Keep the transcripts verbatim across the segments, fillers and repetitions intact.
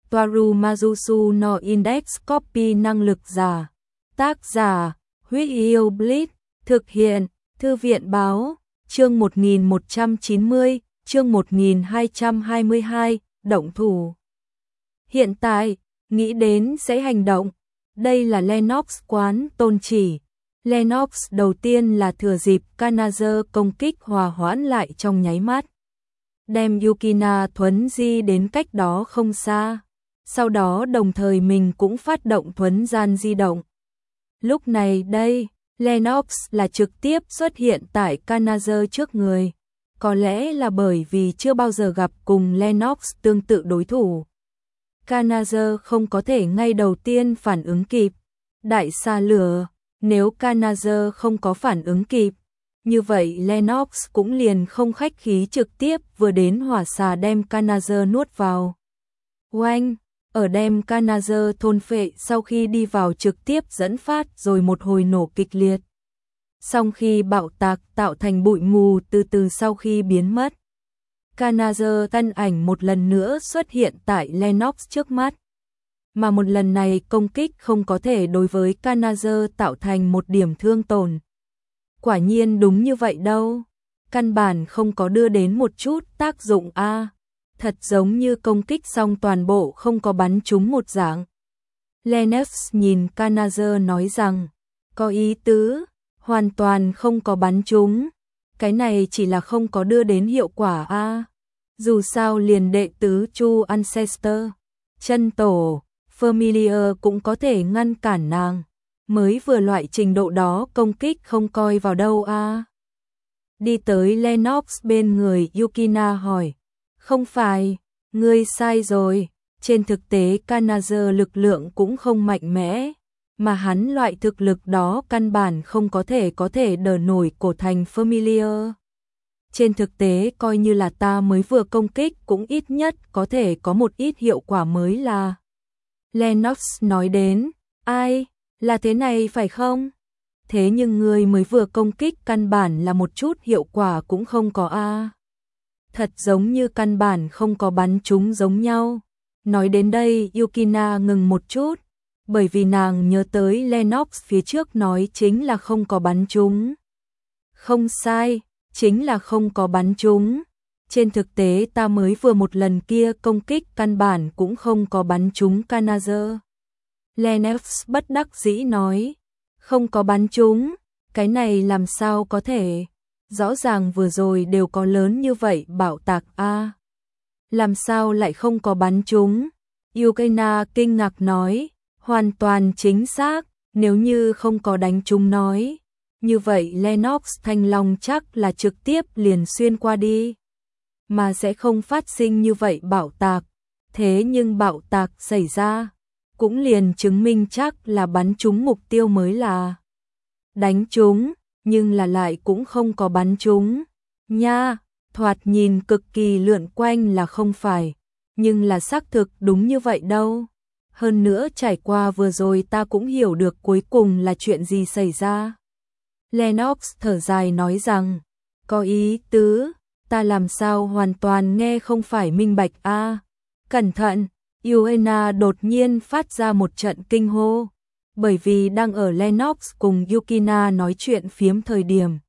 Toaru Majusu no Index Copy năng lực giả. Tác giả, Huyết Yêu Blitz, thực hiện, Thư viện báo, chương một nghìn một trăm chín mươi, chương một nghìn hai trăm hai mươi hai, động thủ. Hiện tại, nghĩ đến sẽ hành động. Đây là Lennox quán tôn chỉ. Lennox đầu tiên là thừa dịp Kanazo công kích hòa hoãn lại trong nháy mắt. Đem Yukina thuấn di đến cách đó không xa. Sau đó đồng thời mình cũng phát động thuấn gian di động. Lúc này đây, Lennox là trực tiếp xuất hiện tại Kanazo trước người. Có lẽ là bởi vì chưa bao giờ gặp cùng Lennox tương tự đối thủ. Kanazo không có thể ngay đầu tiên phản ứng kịp. Đại xà lửa, nếu Kanazo không có phản ứng kịp, như vậy Lennox cũng liền không khách khí trực tiếp vừa đến hỏa xà đem Kanazo nuốt vào. Oanh, ở đem Kanazo thôn phệ sau khi đi vào trực tiếp dẫn phát rồi một hồi nổ kịch liệt. Sau khi bạo tạc tạo thành bụi mù từ từ sau khi biến mất. Kanazo thân ảnh một lần nữa xuất hiện tại Lennox trước mắt. Mà một lần này công kích không có thể đối với Kanazo tạo thành một điểm thương tổn. Quả nhiên đúng như vậy đâu. Căn bản không có đưa đến một chút tác dụng a. À, thật giống như công kích xong toàn bộ không có bắn trúng một dạng. Lennox nhìn Kanazo nói rằng, có ý tứ, hoàn toàn không có bắn trúng. Cái này chỉ là không có đưa đến hiệu quả a. À, dù sao liền đệ tứ Chu Ancestor, chân tổ, Familiar cũng có thể ngăn cản nàng. Mới vừa loại trình độ đó công kích không coi vào đâu a. À. Đi tới Lennox bên người Yukina hỏi, không phải, ngươi sai rồi, trên thực tế Kanazo lực lượng cũng không mạnh mẽ, mà hắn loại thực lực đó căn bản không có thể có thể đỡ nổi cổ thành Familiar. Trên thực tế coi như là ta mới vừa công kích cũng ít nhất có thể có một ít hiệu quả mới là. Lennox nói đến, ai, là thế này phải không? Thế nhưng người mới vừa công kích căn bản là một chút hiệu quả cũng không có a. À. Thật giống như căn bản không có bắn trúng giống nhau. Nói đến đây Yukina ngừng một chút, bởi vì nàng nhớ tới Lennox phía trước nói chính là không có bắn trúng. Không sai, chính là không có bắn trúng. Trên thực tế ta mới vừa một lần kia công kích căn bản cũng không có bắn trúng Kanazo. Lennox bất đắc dĩ nói, không có bắn trúng, cái này làm sao có thể, rõ ràng vừa rồi đều có lớn như vậy bạo tạc a, à. Làm sao lại không có bắn trúng? Yukina kinh ngạc nói, hoàn toàn chính xác, nếu như không có đánh trúng nói, như vậy Lennox thanh long chắc là trực tiếp liền xuyên qua đi, mà sẽ không phát sinh như vậy bạo tạc. Thế nhưng bạo tạc xảy ra, cũng liền chứng minh chắc là bắn trúng mục tiêu mới là. Đánh trúng, nhưng là lại cũng không có bắn trúng. Nha, thoạt nhìn cực kỳ lượn quanh là không phải, nhưng là xác thực đúng như vậy đâu. Hơn nữa trải qua vừa rồi ta cũng hiểu được cuối cùng là chuyện gì xảy ra. Lennox thở dài nói rằng, có ý tứ, ta làm sao hoàn toàn nghe không phải minh bạch a. À, cẩn thận, Yukina đột nhiên phát ra một trận kinh hô, bởi vì đang ở Lennox cùng Yukina nói chuyện phiếm thời điểm.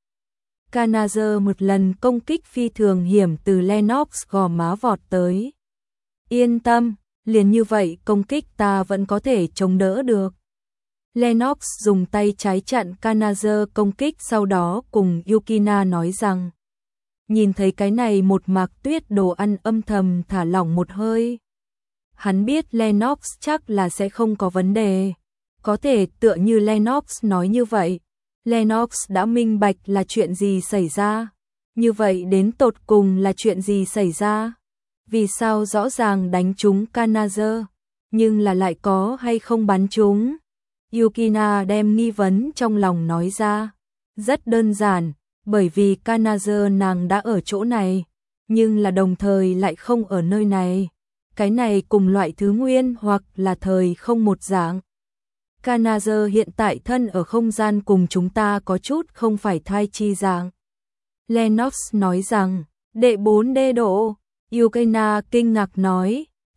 Kanazo một lần công kích phi thường hiểm từ Lennox gò má vọt tới. Yên tâm, liền như vậy công kích ta vẫn có thể chống đỡ được. Lennox dùng tay trái chặn Kanazo công kích sau đó cùng Yukina nói rằng. Nhìn thấy cái này một mạc tuyết đồ ăn âm thầm thả lỏng một hơi. Hắn biết Lennox chắc là sẽ không có vấn đề. Có thể tựa như Lennox nói như vậy. Lennox đã minh bạch là chuyện gì xảy ra. Như vậy đến tột cùng là chuyện gì xảy ra? Vì sao rõ ràng đánh trúng Kanazo, nhưng là lại có hay không bắn trúng? Yukina đem nghi vấn trong lòng nói ra. Rất đơn giản, bởi vì Kanazo nàng đã ở chỗ này, nhưng là đồng thời lại không ở nơi này. Cái này cùng loại thứ nguyên hoặc là thời không một dạng. Kanazo hiện tại thân ở không gian cùng chúng ta có chút không phải thai chi dạng. Lennox nói rằng, đệ bốn D độ. Yukina kinh ngạc nói,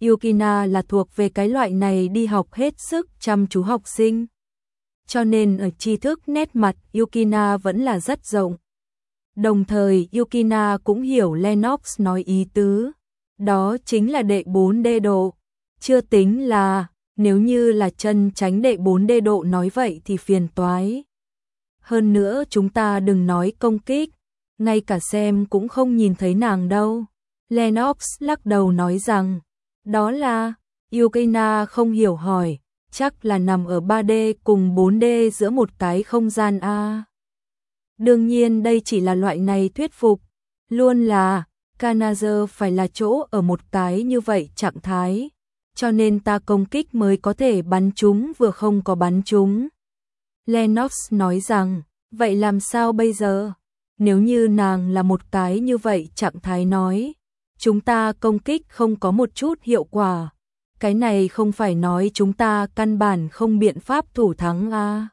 Yukina là thuộc về cái loại này đi học hết sức chăm chú học sinh. Cho nên ở tri thức nét mặt Yukina vẫn là rất rộng. Đồng thời Yukina cũng hiểu Lennox nói ý tứ. Đó chính là đệ bốn D độ. Chưa tính là, nếu như là chân tránh đệ bốn D độ nói vậy thì phiền toái. Hơn nữa chúng ta đừng nói công kích, ngay cả xem cũng không nhìn thấy nàng đâu. Lennox lắc đầu nói rằng, đó là, Yukina không hiểu hỏi, chắc là nằm ở ba D cùng bốn D giữa một cái không gian A. Đương nhiên đây chỉ là loại này thuyết phục, luôn là, Kanazer phải là chỗ ở một cái như vậy trạng thái, cho nên ta công kích mới có thể bắn chúng vừa không có bắn chúng. Lennox nói rằng, vậy làm sao bây giờ? Nếu như nàng là một cái như vậy trạng thái nói, chúng ta công kích không có một chút hiệu quả. Cái này không phải nói chúng ta căn bản không biện pháp thủ thắng à.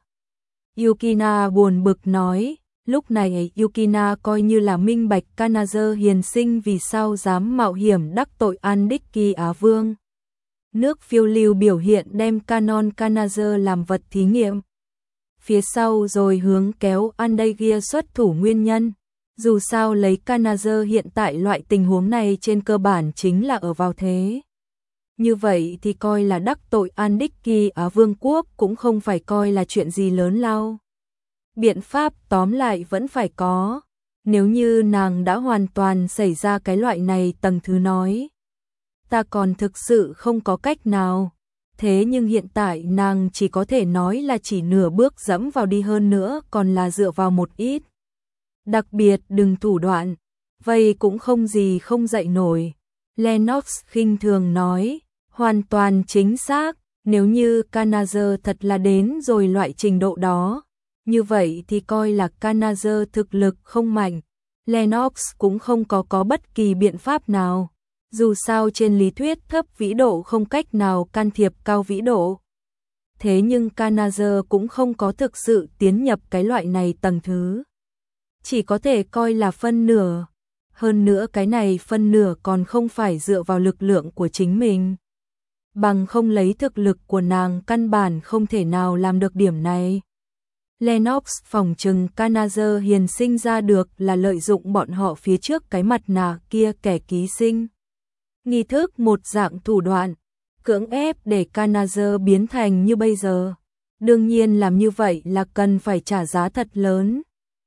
Yukina buồn bực nói, lúc này Yukina coi như là minh bạch Kanazer hiền sinh vì sao dám mạo hiểm đắc tội Andiki Á Vương. Nước phiêu lưu biểu hiện đem canon Kanazer làm vật thí nghiệm. Phía sau rồi hướng kéo Andagia xuất thủ nguyên nhân. Dù sao lấy Kanazer hiện tại loại tình huống này trên cơ bản chính là ở vào thế. Như vậy thì coi là đắc tội Andiki Á Vương quốc cũng không phải coi là chuyện gì lớn lao. Biện pháp tóm lại vẫn phải có. Nếu như nàng đã hoàn toàn xảy ra cái loại này tầng thứ nói. Ta còn thực sự không có cách nào. Thế nhưng hiện tại nàng chỉ có thể nói là chỉ nửa bước dẫm vào đi hơn nữa còn là dựa vào một ít. Đặc biệt đừng thủ đoạn. Vậy cũng không gì không dậy nổi. Lennox khinh thường nói. Hoàn toàn chính xác. Nếu như Kanazer thật là đến rồi loại trình độ đó. Như vậy thì coi là Kanazer thực lực không mạnh. Lennox cũng không có có bất kỳ biện pháp nào. Dù sao trên lý thuyết thấp vĩ độ không cách nào can thiệp cao vĩ độ. Thế nhưng Kanazer cũng không có thực sự tiến nhập cái loại này tầng thứ. Chỉ có thể coi là phân nửa. Hơn nữa cái này phân nửa còn không phải dựa vào lực lượng của chính mình. Bằng không lấy thực lực của nàng căn bản không thể nào làm được điểm này. Lennox phỏng chừng Kanazer hiền sinh ra được là lợi dụng bọn họ phía trước cái mặt nạ kia kẻ ký sinh. Nghi thức một dạng thủ đoạn, cưỡng ép để Kanazer biến thành như bây giờ. Đương nhiên làm như vậy là cần phải trả giá thật lớn.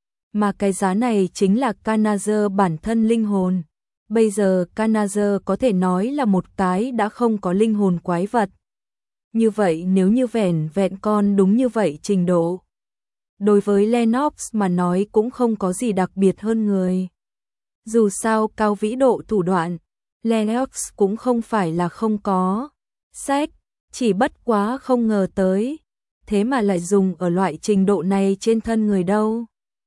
Mà cái giá này chính là Kanazer bản thân linh hồn. Bây giờ Kanazer có thể nói là một cái đã không có linh hồn quái vật. Như vậy nếu như vẻn vẹn con đúng như vậy trình độ. Đối với Lennox mà nói cũng không có gì đặc biệt hơn người. Dù sao cao vĩ độ thủ đoạn, Lennox cũng không phải là không có. Sách, chỉ bất quá không ngờ tới. Thế mà lại dùng ở loại trình độ này trên thân người đâu.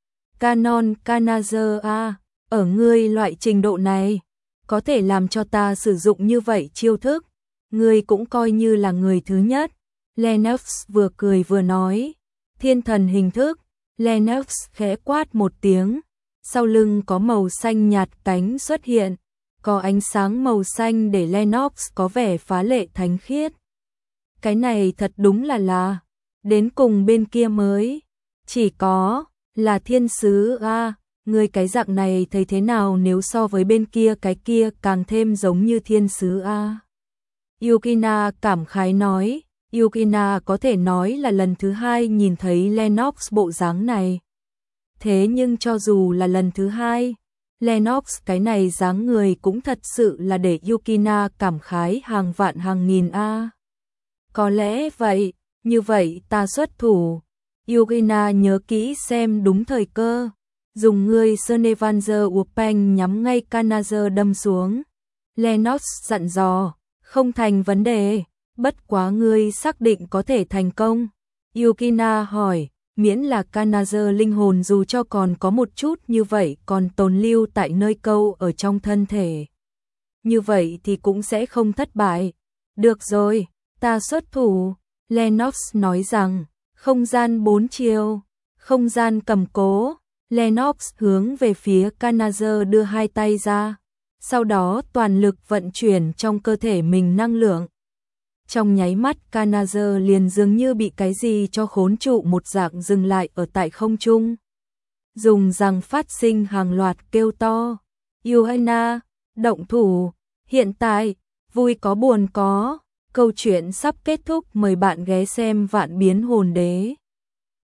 Canon Kanazer a, ở ngươi loại trình độ này, có thể làm cho ta sử dụng như vậy chiêu thức. Ngươi cũng coi như là người thứ nhất. Lennox vừa cười vừa nói. Thiên thần hình thức, Lennox khẽ quát một tiếng. Sau lưng có màu xanh nhạt cánh xuất hiện. Có ánh sáng màu xanh để Lennox có vẻ phá lệ thánh khiết. Cái này thật đúng là là, đến cùng bên kia mới, chỉ có, là thiên sứ a à, người cái dạng này thấy thế nào nếu so với bên kia cái kia càng thêm giống như thiên sứ a à. Yukina cảm khái nói, Yukina có thể nói là lần thứ hai nhìn thấy Lennox bộ dáng này. Thế nhưng cho dù là lần thứ hai, Lennox cái này dáng người cũng thật sự là để Yukina cảm khái hàng vạn hàng nghìn a. À. Có lẽ vậy, như vậy ta xuất thủ. Yukina nhớ kỹ xem đúng thời cơ, dùng người Snevanzer Upeng nhắm ngay Kanazer đâm xuống. Lennox dặn dò, không thành vấn đề, bất quá ngươi xác định có thể thành công. Yukina hỏi, miễn là Kanazer linh hồn dù cho còn có một chút như vậy còn tồn lưu tại nơi câu ở trong thân thể. Như vậy thì cũng sẽ không thất bại. Được rồi, ta xuất thủ. Lennox nói rằng, không gian bốn chiều, không gian cầm cố. Lennox hướng về phía Kanazer đưa hai tay ra. sau đó toàn lực vận chuyển trong cơ thể mình năng lượng. Trong nháy mắt Kanazer liền dường như bị cái gì cho khốn trụ một dạng dừng lại ở tại không trung. Dùng răng phát sinh hàng loạt kêu to. Yuhana, động thủ, hiện tại, vui có buồn có, câu chuyện sắp kết thúc, mời bạn ghé xem Vạn Biến Hồn Đế.